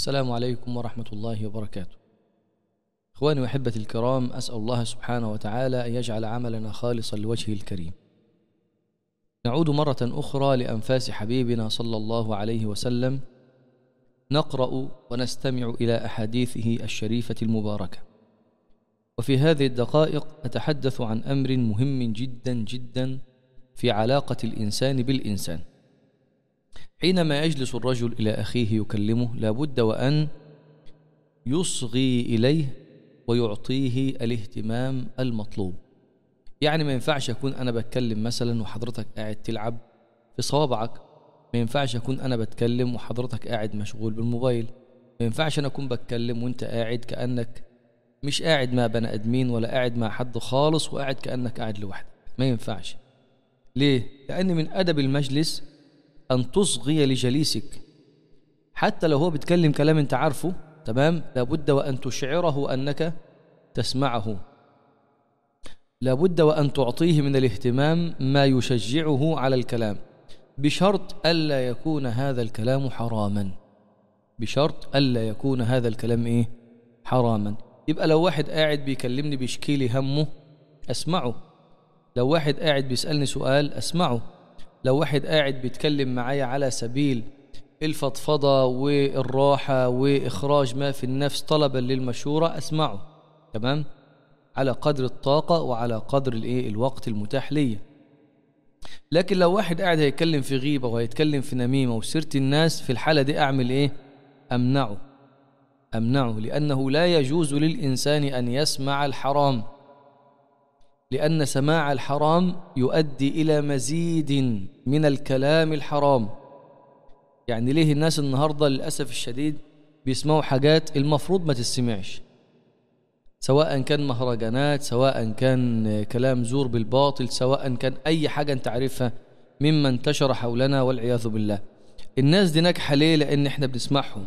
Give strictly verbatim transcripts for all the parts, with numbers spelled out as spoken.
السلام عليكم ورحمة الله وبركاته. إخواني وأحبتي الكرام، أسأل الله سبحانه وتعالى أن يجعل عملنا خالصا لوجهه الكريم. نعود مرة أخرى لأنفاس حبيبنا صلى الله عليه وسلم، نقرأ ونستمع إلى أحاديثه الشريفة المباركة. وفي هذه الدقائق أتحدث عن أمر مهم جدا جدا في علاقة الإنسان بالإنسان. حينما يجلس الرجل إلى أخيه يكلمه، لابد وأن يصغي إليه ويعطيه الاهتمام المطلوب. يعني ما ينفعش أكون أنا بتكلم مثلا وحضرتك قاعد تلعب في صوابعك، ما ينفعش أكون أنا بتكلم وحضرتك قاعد مشغول بالموبايل، ما ينفعش أنا أكون بتكلم وأنت قاعد كأنك مش قاعد مع بني آدمين ولا قاعد مع حد خالص وقاعد كأنك قاعد لوحدك. ما ينفعش. ليه؟ لأن من أدب المجلس أن تصغي لجليسك، حتى لو هو بيتكلم كلام أنت عارفه تمام، لابد وأن تشعره أنك تسمعه، لابد وأن تعطيه من الاهتمام ما يشجعه على الكلام، بشرط ألا يكون هذا الكلام حراما، بشرط ألا يكون هذا الكلام إيه؟ حراما. يبقى لو واحد قاعد بيكلمني بيشكيلي همه أسمعه، لو واحد قاعد بيسألني سؤال أسمعه، لو واحد قاعد بيتكلم معايا على سبيل الفضفضة والراحة وإخراج ما في النفس طلبا للمشورة أسمعه، تمام، على قدر الطاقة وعلى قدر الإيه الوقت المتاح لي. لكن لو واحد قاعد هيتكلم في غيبة وهيتكلم في نميمة وسيرة الناس، في الحالة دي أعمل إيه؟ أمنعه، أمنعه، لأنه لا يجوز للإنسان أن يسمع الحرام، لأن سماع الحرام يؤدي إلى مزيد من الكلام الحرام. يعني ليه الناس النهاردة للأسف الشديد بيسمعوا حاجات المفروض ما تسمعش، سواء كان مهرجانات، سواء كان كلام زور بالباطل، سواء كان أي حاجة أنت عارفها مما انتشر حولنا والعياذ بالله. الناس دي ناجحة ليه؟ لأن احنا بنسمعهم.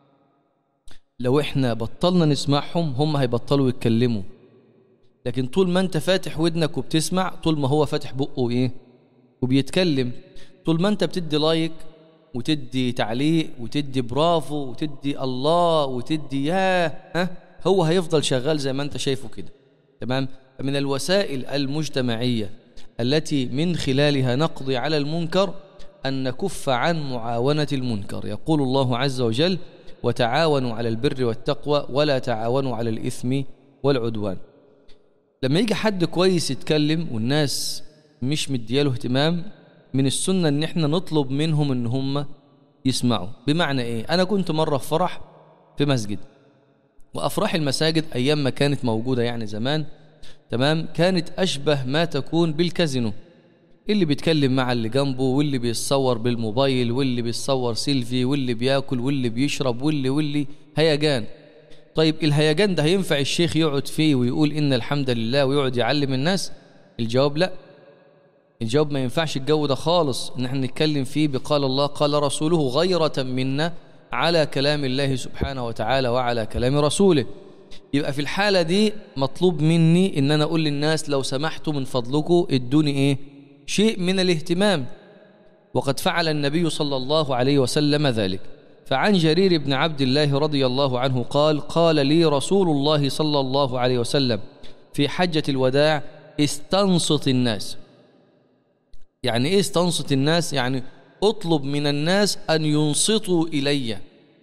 لو احنا بطلنا نسمعهم هم هيبطلوا يتكلموا. لكن طول ما انت فاتح ودنك وبتسمع، طول ما هو فاتح بقه ايه وبيتكلم، طول ما انت بتدي لايك وتدي تعليق وتدي برافو وتدي الله وتدي ياه، ها هو هيفضل شغال زي ما انت شايفه كده، تمام. من الوسائل المجتمعية التي من خلالها نقضي على المنكر أن نكف عن معاونة المنكر. يقول الله عز وجل: وتعاونوا على البر والتقوى ولا تعاونوا على الإثم والعدوان. لما يجي حد كويس يتكلم والناس مش مدياله اهتمام، من السنة ان احنا نطلب منهم ان هم يسمعوا. بمعنى ايه؟ انا كنت مرة في فرح في مسجد، وافراح المساجد ايام ما كانت موجودة يعني زمان، تمام، كانت اشبه ما تكون بالكازينو، اللي بيتكلم مع اللي جنبه واللي بيتصور بالموبايل واللي بيتصور سيلفي واللي بياكل واللي بيشرب واللي واللي هيجان. طيب الهيجان ده هينفع الشيخ يقعد فيه ويقول إن الحمد لله ويقعد يعلم الناس؟ الجواب لا، الجواب ما ينفعش الجو ده خالص ان احنا نتكلم فيه بقال الله قال رسوله غيرة منا على كلام الله سبحانه وتعالى وعلى كلام رسوله. يبقى في الحالة دي مطلوب مني ان انا اقول للناس لو سمحتوا من فضلكم ادوني ايه؟ شيء من الاهتمام. وقد فعل النبي صلى الله عليه وسلم ذلك. فعن جرير بن عبد الله رضي الله عنه قال: قال لي رسول الله صلى الله عليه وسلم في حجة الوداع: استنصت الناس. يعني ايه استنصت الناس؟ يعني اطلب من الناس أن ينصتوا إلي.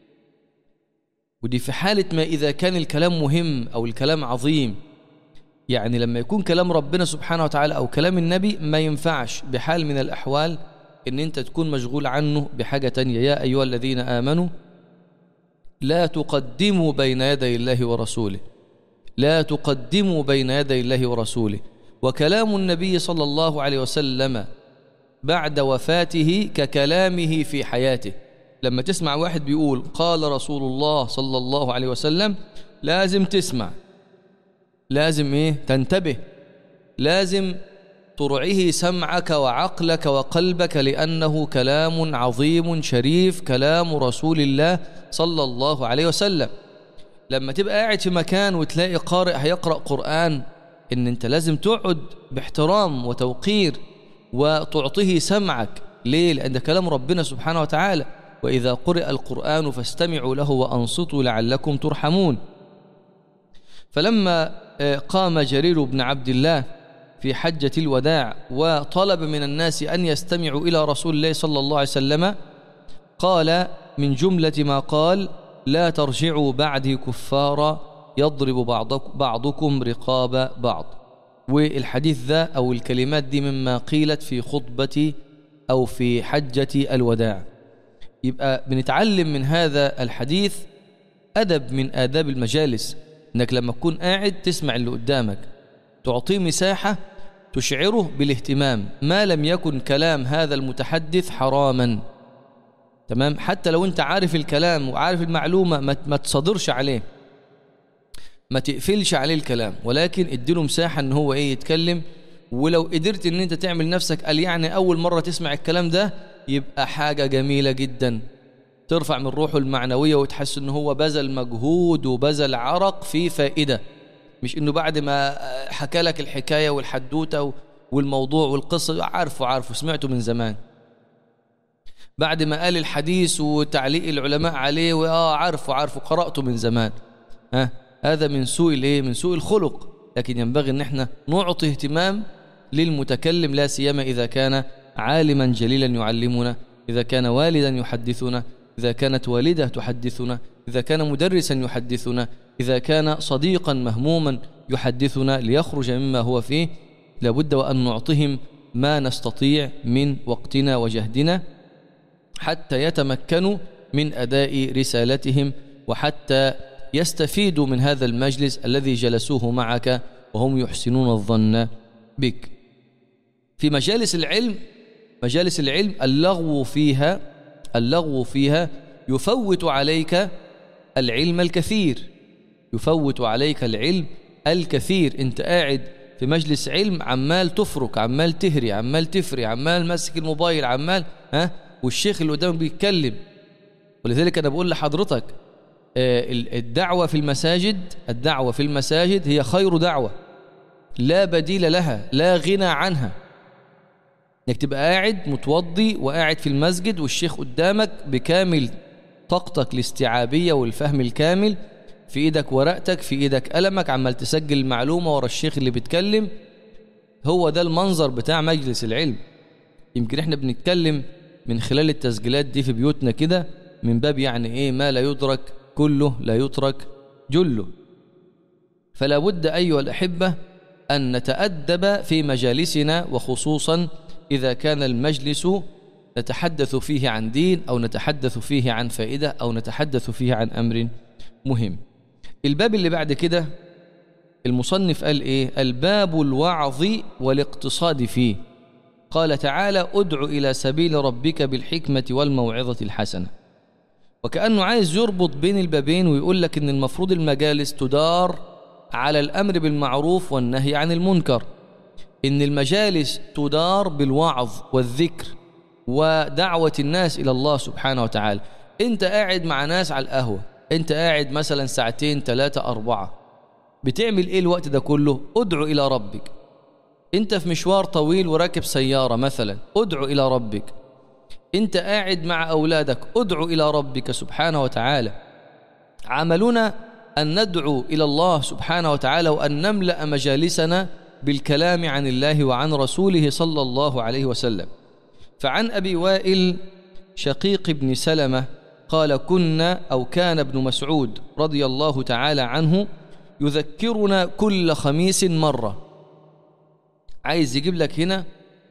ودي في حالة ما إذا كان الكلام مهم أو الكلام عظيم. يعني لما يكون كلام ربنا سبحانه وتعالى أو كلام النبي ما ينفعش بحال من الأحوال إن أنت تكون مشغول عنه بحاجة تانية. يا أيها الذين آمنوا لا تقدموا بين يدي الله ورسوله، لا تقدموا بين يدي الله ورسوله. وكلام النبي صلى الله عليه وسلم بعد وفاته ككلامه في حياته. لما تسمع واحد بيقول قال رسول الله صلى الله عليه وسلم، لازم تسمع، لازم ايه؟ تنتبه، لازم ترعيه سمعك وعقلك وقلبك، لأنه كلام عظيم شريف، كلام رسول الله صلى الله عليه وسلم. لما تبقى قاعد في مكان وتلاقي قارئ هيقرأ قرآن، إن أنت لازم تقعد باحترام وتوقير وتعطيه سمعك. ليه؟ لأن ده كلام ربنا سبحانه وتعالى. وإذا قرئ القرآن فاستمعوا له وأنصتوا لعلكم ترحمون. فلما قام جرير بن عبد الله في حجة الوداع وطلب من الناس أن يستمعوا إلى رسول الله صلى الله عليه وسلم، قال من جملة ما قال: لا ترجعوا بعدي كفارا يضرب بعضكم رقاب بعض. والحديث ذا أو الكلمات دي مما قيلت في خطبة أو في حجة الوداع. يبقى بنتعلم من هذا الحديث أدب من آداب المجالس، إنك لما تكون قاعد تسمع اللي قدامك، تعطيه مساحة تشعره بالاهتمام، ما لم يكن كلام هذا المتحدث حراما. تمام؟ حتى لو أنت عارف الكلام وعارف المعلومة ما تصدرش عليه، ما تقفلش عليه الكلام، ولكن اديله مساحة ان هو ايه يتكلم. ولو قدرت ان انت تعمل نفسك قال يعني اول مرة تسمع الكلام ده، يبقى حاجة جميلة جدا، ترفع من روحه المعنوية وتحس ان هو بذل مجهود وبذل عرق في فائدة، مش انه بعد ما حكى لك الحكاية والحدوتة والموضوع والقصة عارفه عارفه سمعته من زمان، بعد ما قال الحديث وتعليق العلماء عليه وآه عارفه عارفه قرأته من زمان. ها هذا من سوء الايه من سوء الخلق. لكن ينبغي ان احنا نعطي اهتمام للمتكلم، لا سيما اذا كان عالما جليلا يعلمنا، اذا كان والدا يحدثنا، اذا كانت والده تحدثنا، اذا كان مدرسا يحدثنا، اذا كان صديقا مهموما يحدثنا ليخرج مما هو فيه. لابد وان نعطيهم ما نستطيع من وقتنا وجهدنا حتى يتمكنوا من اداء رسالتهم، وحتى يستفيدوا من هذا المجلس الذي جلسوه معك وهم يحسنون الظن بك. في مجالس العلم مجالس العلم اللغو فيها اللغو فيها يفوت عليك العلم الكثير، يفوت عليك العلم الكثير. انت قاعد في مجلس علم عمال تفرك، عمال تهري، عمال تفري، عمال ماسك الموبايل، عمال ها والشيخ اللي قدامك بيتكلم. ولذلك انا بقول لحضرتك الدعوة في المساجد الدعوة في المساجد هي خير دعوة، لا بديل لها، لا غنى عنها. انك تبقى قاعد متوضي وقاعد في المسجد والشيخ قدامك بكامل طاقتك الاستيعابية والفهم الكامل، في ايدك ورقتك، في ايدك قلمك، عمال تسجل المعلومة ورا الشيخ اللي بيتكلم. هو ده المنظر بتاع مجلس العلم. يمكن احنا بنتكلم من خلال التسجيلات دي في بيوتنا كده من باب يعني ايه ما لا يدرك كله لا يترك جله. فلا بد أيها الأحبة أن نتأدب في مجالسنا، وخصوصا إذا كان المجلس نتحدث فيه عن دين أو نتحدث فيه عن فائدة أو نتحدث فيه عن أمر مهم. الباب اللي بعد كده المصنف قال إيه؟ الباب الوعظ والاقتصاد فيه. قال تعالى: ادع إلى سبيل ربك بالحكمة والموعظة الحسنة. وكأنه عايز يربط بين البابين ويقول لك إن المفروض المجالس تدار على الأمر بالمعروف والنهي عن المنكر، إن المجالس تدار بالوعظ والذكر ودعوة الناس إلى الله سبحانه وتعالى. أنت قاعد مع ناس على القهوة، أنت قاعد مثلا ساعتين ثلاثة أربعة، بتعمل إيه الوقت ده كله؟ ادعو إلى ربك. أنت في مشوار طويل وراكب سيارة مثلا، ادعو إلى ربك. أنت قاعد مع أولادك، ادعو إلى ربك سبحانه وتعالى. عملنا أن ندعو إلى الله سبحانه وتعالى، وأن نملأ مجالسنا بالكلام عن الله وعن رسوله صلى الله عليه وسلم. فعن أبي وائل شقيق بن سلمة قال: كنا أو كان ابن مسعود رضي الله تعالى عنه يذكرنا كل خميس مرة. عايز يجيب لك هنا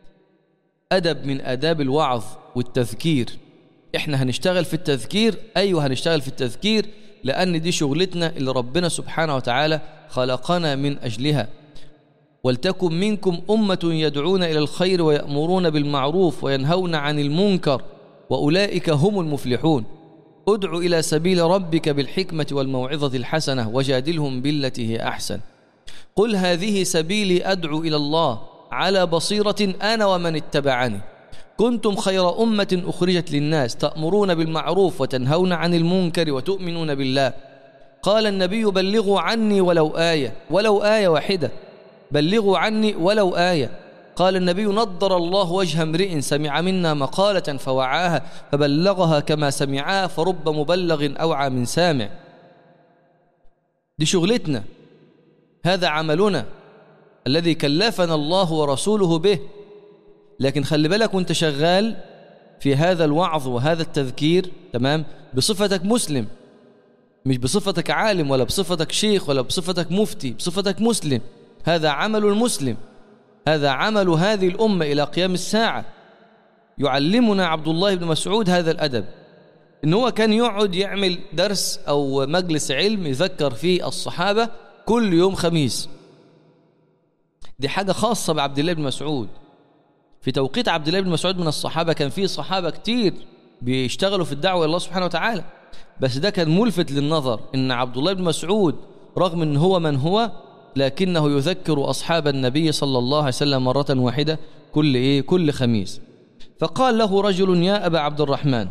أدب من آداب الوعظ والتذكير. إحنا هنشتغل في التذكير، أيوة هنشتغل في التذكير، لأن دي شغلتنا اللي ربنا سبحانه وتعالى خلقنا من أجلها. ولتكن منكم أمة يدعون إلى الخير ويأمرون بالمعروف وينهون عن المنكر وأولئك هم المفلحون. ادع إلى سبيل ربك بالحكمة والموعظة الحسنة وجادلهم بالتي هي أحسن. قل هذه سبيلي أدعو إلى الله على بصيرة أنا ومن اتبعني. كنتم خير أمة أخرجت للناس تأمرون بالمعروف وتنهون عن المنكر وتؤمنون بالله. قال النبي: بلغوا عني ولو آية، ولو آية واحدة، بلغوا عني ولو آية. قال النبي نضر الله وجه امرئ سمع منا مقالة فوعاها فبلغها كما سمعها فرب مبلغ أوعى من سامع. دي شغلتنا، هذا عملنا الذي كلفنا الله ورسوله به. لكن خلي بالك وانت شغال في هذا الوعظ وهذا التذكير، تمام، بصفتك مسلم، مش بصفتك عالم ولا بصفتك شيخ ولا بصفتك مفتي، بصفتك مسلم. هذا عمل المسلم، هذا عمل هذه الأمة إلى قيام الساعة. يعلمنا عبد الله بن مسعود هذا الأدب، إن هو كان يقعد يعمل درس أو مجلس علم يذكر فيه الصحابة كل يوم خميس. دي حاجة خاصة بعبد الله بن مسعود. في توقيت عبد الله بن مسعود من الصحابة كان فيه صحابة كتير بيشتغلوا في الدعوة إلى الله سبحانه وتعالى، بس ده كان ملفت للنظر إن عبد الله بن مسعود رغم إن هو من هو لكنه يذكر أصحاب النبي صلى الله عليه وسلم مرة واحدة كل إيه كل خميس. فقال له رجل يا أبا عبد الرحمن،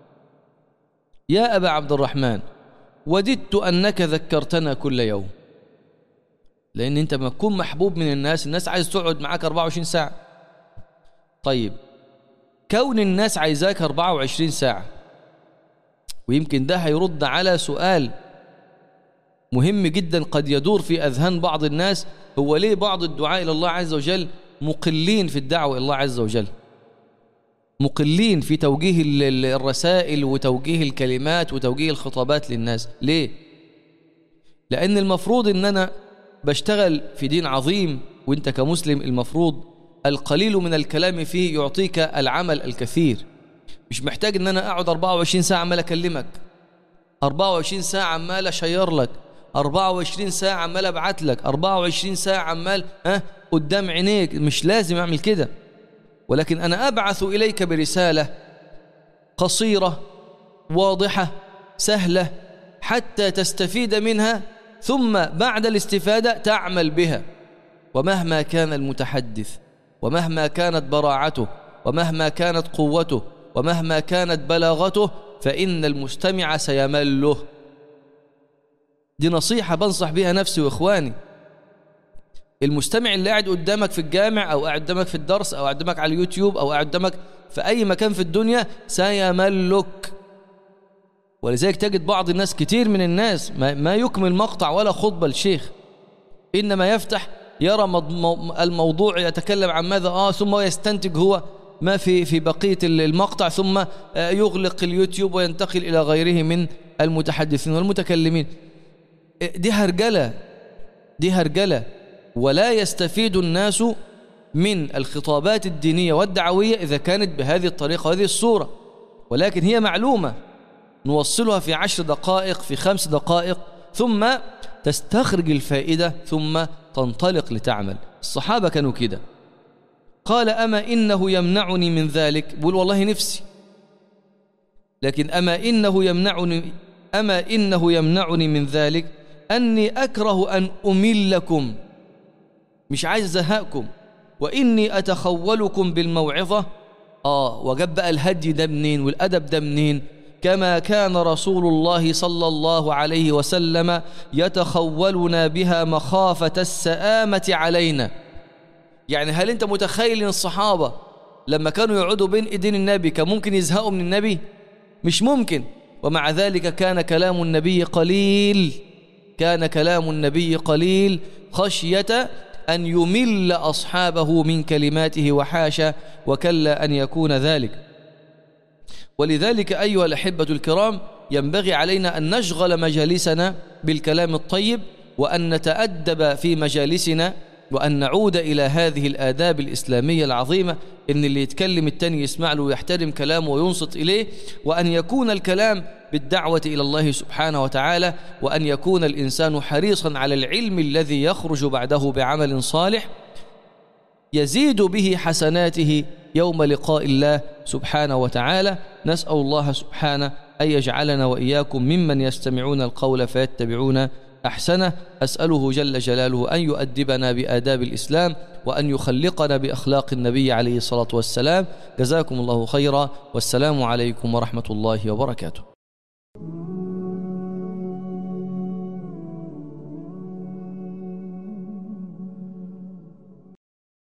يا أبا عبد الرحمن وددت أنك ذكرتنا كل يوم. لأن أنت ما تكون محبوب من الناس، الناس عايز تقعد معاك أربعة وعشرين ساعة. طيب كون الناس عايزاك أربعة وعشرين ساعة، ويمكن ده هيرد على سؤال مهم جدا قد يدور في أذهان بعض الناس، هو ليه بعض الدعاء إلى الله عز وجل مقلين في الدعوة إلى الله عز وجل، مقلين في توجيه الرسائل وتوجيه الكلمات وتوجيه الخطابات للناس؟ ليه؟ لأن المفروض أن أنا بشتغل في دين عظيم، وانت كمسلم المفروض القليل من الكلام فيه يعطيك العمل الكثير. مش محتاج ان انا اقعد أربعة وعشرين ساعة عمال اكلمك، أربعة وعشرين ساعة عمال اشير لك، أربعة وعشرين ساعة عمال ابعت لك، أربعة وعشرين ساعة عمال ها قدام عينيك. مش لازم اعمل كده، ولكن انا ابعث اليك برسالة قصيرة واضحة سهلة حتى تستفيد منها، ثم بعد الاستفادة تعمل بها. ومهما كان المتحدث، ومهما كانت براعته، ومهما كانت قوته، ومهما كانت بلاغته، فإن المستمع سيمل له. دي نصيحة بنصح بها نفسي وإخواني. المستمع اللي قاعد قدامك في الجامع أو قاعد قدامك في الدرس أو قاعد قدامك على اليوتيوب أو قاعد قدامك في أي مكان في الدنيا سيملك. ولذلك تجد بعض الناس، كتير من الناس ما يكمل مقطع ولا خطبة الشيخ، إنما يفتح يرى الموضوع يتكلم عن ماذا آه ثم يستنتج هو ما في في بقية المقطع، ثم يغلق اليوتيوب وينتقل إلى غيره من المتحدثين والمتكلمين. دي هرجلة، دي هرجلة. ولا يستفيد الناس من الخطابات الدينية والدعوية إذا كانت بهذه الطريقة وهذه الصورة، ولكن هي معلومة نوصلها في عشر دقائق، في خمس دقائق، ثم تستخرج الفائدة ثم تنطلق لتعمل. الصحابة كانوا كده. قال أما إنه يمنعني من ذلك، بقول والله نفسي، لكن أما إنه يمنعني أما إنه يمنعني من ذلك أني أكره أن أملكم، مش عايز أزهقكم، وإني أتخولكم بالموعظة. آه وجاب بقى الهدي ده منين والأدب ده منين؟ كما كان رسول الله صلى الله عليه وسلم يتخولنا بها مخافة السآمة علينا. يعني هل أنت متخيل أن الصحابة لما كانوا يقعدوا بين إيدين النبي كان ممكن يزهقوا من النبي؟ مش ممكن. ومع ذلك كان كلام النبي قليل، كان كلام النبي قليل خشية أن يمل أصحابه من كلماته، وحاشا وكلا أن يكون ذلك. ولذلك أيها الأحبة الكرام ينبغي علينا أن نشغل مجالسنا بالكلام الطيب، وأن نتأدب في مجالسنا، وأن نعود إلى هذه الآداب الإسلامية العظيمة، إن اللي يتكلم التاني يسمع له ويحترم كلامه وينصت إليه، وأن يكون الكلام بالدعوة إلى الله سبحانه وتعالى، وأن يكون الإنسان حريصا على العلم الذي يخرج بعده بعمل صالح يزيد به حسناته يوم لقاء الله سبحانه وتعالى. نسأل الله سبحانه أن يجعلنا وإياكم ممن يستمعون القول فيتبعون أحسنه. أسأله جل جلاله أن يؤدبنا بآداب الإسلام، وأن يخلقنا بأخلاق النبي عليه الصلاة والسلام. جزاكم الله خيرا، والسلام عليكم ورحمة الله وبركاته.